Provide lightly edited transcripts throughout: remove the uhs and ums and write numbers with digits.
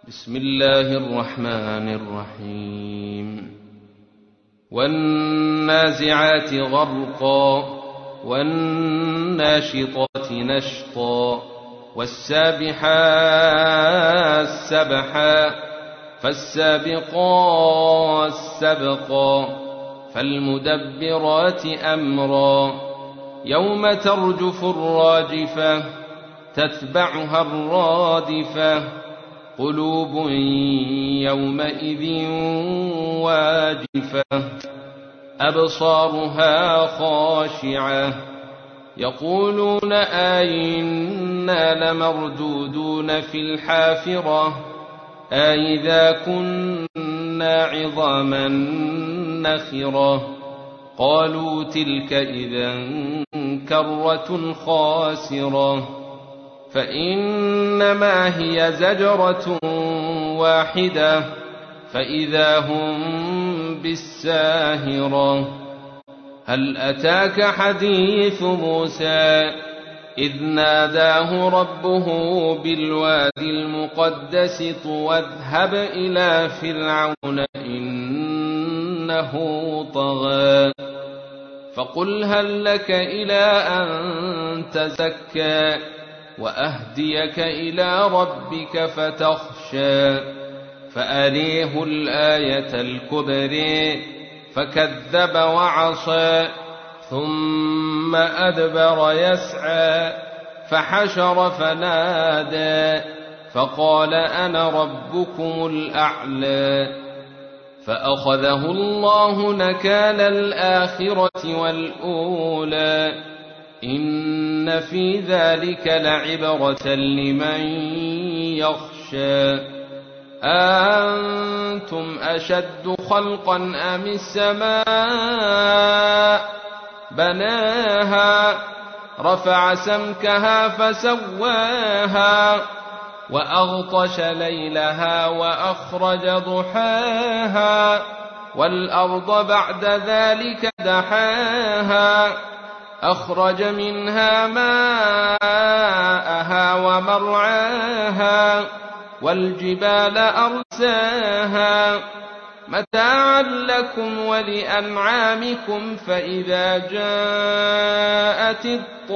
بسم الله الرحمن الرحيم والنازعات غرقا والناشطات نشطا والسابحات سبحا فالسابقات سبقا فالمدبرات أمرا يوم ترجف الراجفة تتبعها الرادفة قلوب يومئذ واجفة أبصارها خاشعة يقولون أئنا لمردودون في الحافرة أئذا كنا عظاما نخرة قالوا تلك إذا كرة خاسرة فإنما هي زجرة واحدة فإذا هم بالساهرة هل أتاك حديث موسى إذ ناداه ربه بالوادي المقدس طوى اذهب إلى فرعون إنه طغى فقل هل لك إلى أن تزكى وأهديك إلى ربك فتخشى فأريه الآية الكبرى فكذب وعصى ثم أدبر يسعى فحشر فنادى فقال أنا ربكم الأعلى فأخذه الله نكال الآخرة والأولى إن في ذلك لعبرة لمن يخشى أنتم أشد خلقا أم السماء بناها رفع سمكها فسواها وأغطش ليلها وأخرج ضحاها والأرض بعد ذلك دحاها أخرج منها ماءها ومرعاها والجبال أرساها متاعا لكم ولأنعامكم فإذا جاءت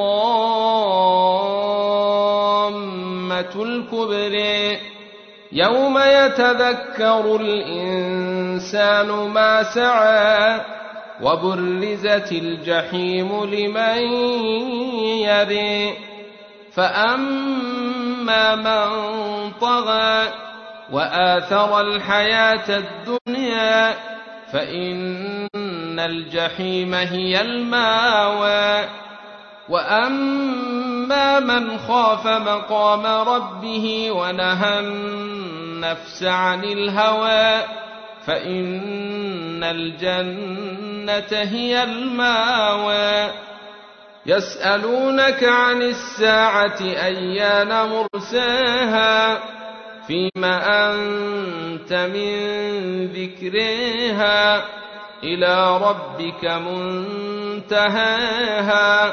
الطامة الكبرى يوم يتذكر الإنسان ما سعى وبرزت الجحيم لمن يرى فأما من طغى وآثر الحياة الدنيا فإن الجحيم هي الماوى وأما من خاف مقام ربه ونهى النفس عن الهوى فإن الجنة هي الماوى يسألونك عن الساعة أيان مرساها فيما أنت من ذكرها إلى ربك منتهاها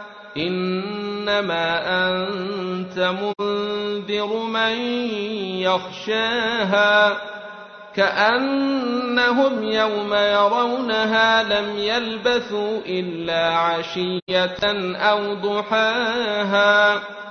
إنما أنت منذر من يخشاها كأنهم يوم يرونها لم يلبثوا إلا عشية أو ضحاها